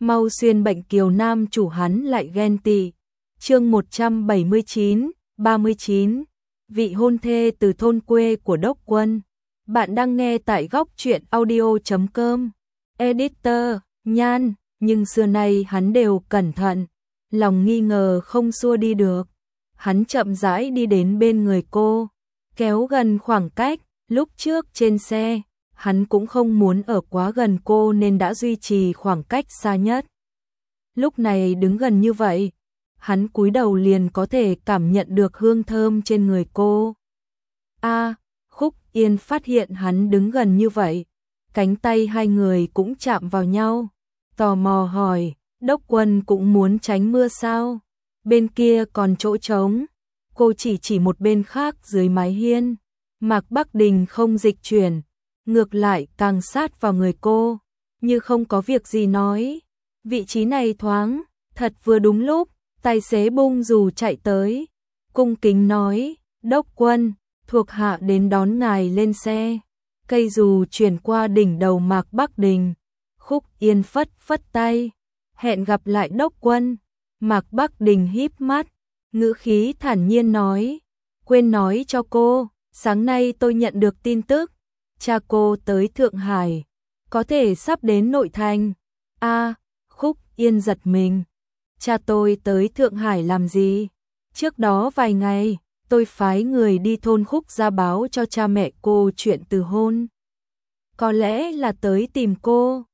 mau xuyên bệnh kiều nam chủ hắn lại ghen tị. Chương 179, 39. Vị hôn thê từ thôn quê của Đốc Quân. Bạn đang nghe tại góc truyện audio.com. Editor, Nhan, nhưng xưa nay hắn đều cẩn thận, lòng nghi ngờ không xua đi được. Hắn chậm rãi đi đến bên người cô, kéo gần khoảng cách. Lúc trước trên xe, hắn cũng không muốn ở quá gần cô nên đã duy trì khoảng cách xa nhất. Lúc này đứng gần như vậy, hắn cúi đầu liền có thể cảm nhận được hương thơm trên người cô. Khúc Yên phát hiện hắn đứng gần như vậy, cánh tay hai người cũng chạm vào nhau, tò mò hỏi, Đốc Quân cũng muốn tránh mưa sao? Bên kia còn chỗ trống. Cô chỉ một bên khác dưới mái hiên. Mạc Bắc Đình không dịch chuyển, ngược lại càng sát vào người cô, như không có việc gì nói. Vị trí này thoáng, thật vừa đúng lúc. Tài xế bung dù chạy tới, cung kính nói, Đốc Quân, thuộc hạ đến đón ngài lên xe. Cây dù chuyển qua đỉnh đầu Mạc Bắc Đình. Khúc Yên phất phất tay, hẹn gặp lại Đốc Quân. Mạc Bắc Đình híp mắt, ngữ khí thản nhiên nói, quên nói cho cô, sáng nay tôi nhận được tin tức, cha cô tới Thượng Hải, có thể sắp đến nội thành. Khúc Yên giật mình. Cha tôi tới Thượng Hải làm gì? Trước đó vài ngày, tôi phái người đi thôn Khúc ra báo cho cha mẹ cô chuyện từ hôn. Có lẽ là tới tìm cô.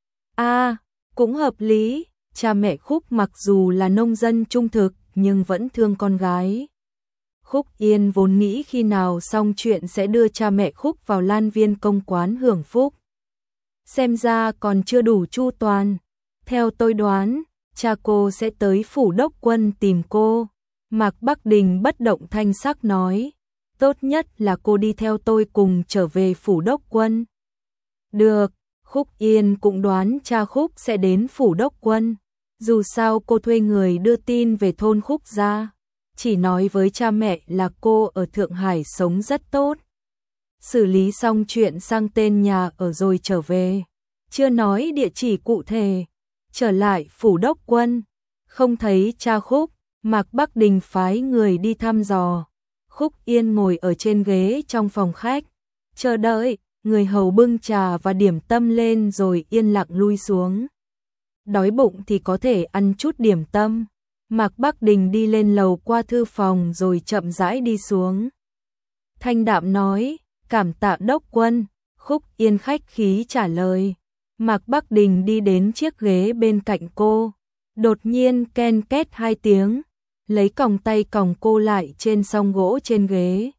Cũng hợp lý. Cha mẹ Khúc mặc dù là nông dân trung thực nhưng vẫn thương con gái. Khúc Yên vốn nghĩ khi nào xong chuyện sẽ đưa cha mẹ Khúc vào Lan Viên công quán hưởng phúc. Xem ra còn chưa đủ chu toàn. Theo tôi đoán, cha cô sẽ tới phủ Đốc Quân tìm cô. Mạc Bắc Đình bất động thanh sắc nói, tốt nhất là cô đi theo tôi cùng trở về phủ Đốc Quân. Được, Khúc Yên cũng đoán cha Khúc sẽ đến phủ Đốc Quân. Dù sao cô thuê người đưa tin về thôn Khúc ra, chỉ nói với cha mẹ là cô ở Thượng Hải sống rất tốt. Xử lý xong chuyện sang tên nhà ở rồi trở về, chưa nói địa chỉ cụ thể. Trở lại phủ Đốc Quân, không thấy cha Khúc, Mạc Bắc Đình phái người đi thăm dò. Khúc Yên ngồi ở trên ghế trong phòng khách, chờ đợi, người hầu bưng trà và điểm tâm lên rồi yên lặng lui xuống. Đói bụng thì có thể ăn chút điểm tâm. Mạc Bắc Đình đi lên lầu qua thư phòng rồi chậm rãi đi xuống. Thanh đạm nói, cảm tạ Đốc Quân. Khúc Yên khách khí trả lời. Mạc Bắc Đình đi đến chiếc ghế bên cạnh cô, đột nhiên ken két hai tiếng, lấy còng tay còng cô lại trên song gỗ trên ghế.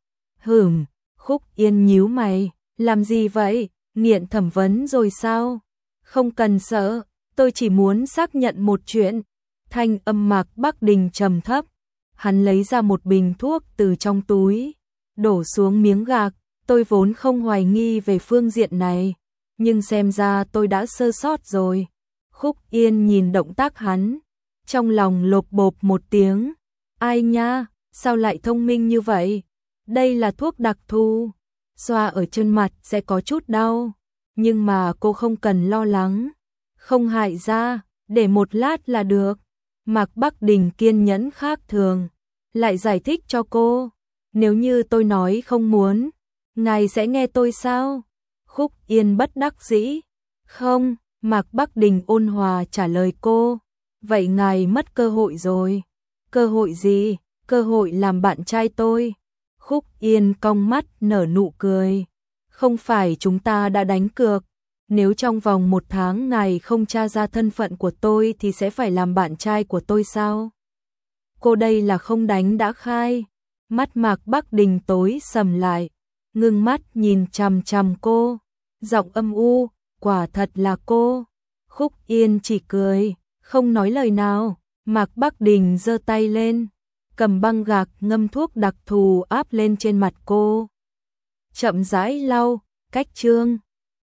Khúc Yên nhíu mày, làm gì vậy, nghiện thẩm vấn rồi sao? Không cần sợ, tôi chỉ muốn xác nhận một chuyện. Thanh âm Mạc Bắc Đình trầm thấp, hắn lấy ra một bình thuốc từ trong túi, đổ xuống miếng gạc, tôi vốn không hoài nghi về phương diện này. Nhưng xem ra tôi đã sơ sót rồi. Khúc Yên nhìn động tác hắn, trong lòng lộp bộp một tiếng. Ai nha, sao lại thông minh như vậy? Đây là thuốc đặc thù, xoa ở chân mặt sẽ có chút đau. Nhưng mà cô không cần lo lắng, không hại da, để một lát là được. Mạc Bắc Đình kiên nhẫn khác thường, lại giải thích cho cô. Nếu như tôi nói không muốn, ngài sẽ nghe tôi sao? Khúc Yên bất đắc dĩ. Không, Mạc Bắc Đình ôn hòa trả lời cô. Vậy ngài mất cơ hội rồi. Cơ hội gì? Cơ hội làm bạn trai tôi. Khúc Yên cong mắt nở nụ cười. Không phải chúng ta đã đánh cược. Nếu trong vòng 1 tháng ngài không tra ra thân phận của tôi thì sẽ phải làm bạn trai của tôi sao? Cô đây là không đánh đã khai. Mắt Mạc Bắc Đình tối sầm lại, ngưng mắt nhìn chằm chằm cô, giọng âm u, quả thật là cô. Khúc Yên chỉ cười, không nói lời nào. Mạc Bắc Đình giơ tay lên, cầm băng gạc ngâm thuốc đặc thù áp lên trên mặt cô. Chậm rãi lau, cách chương.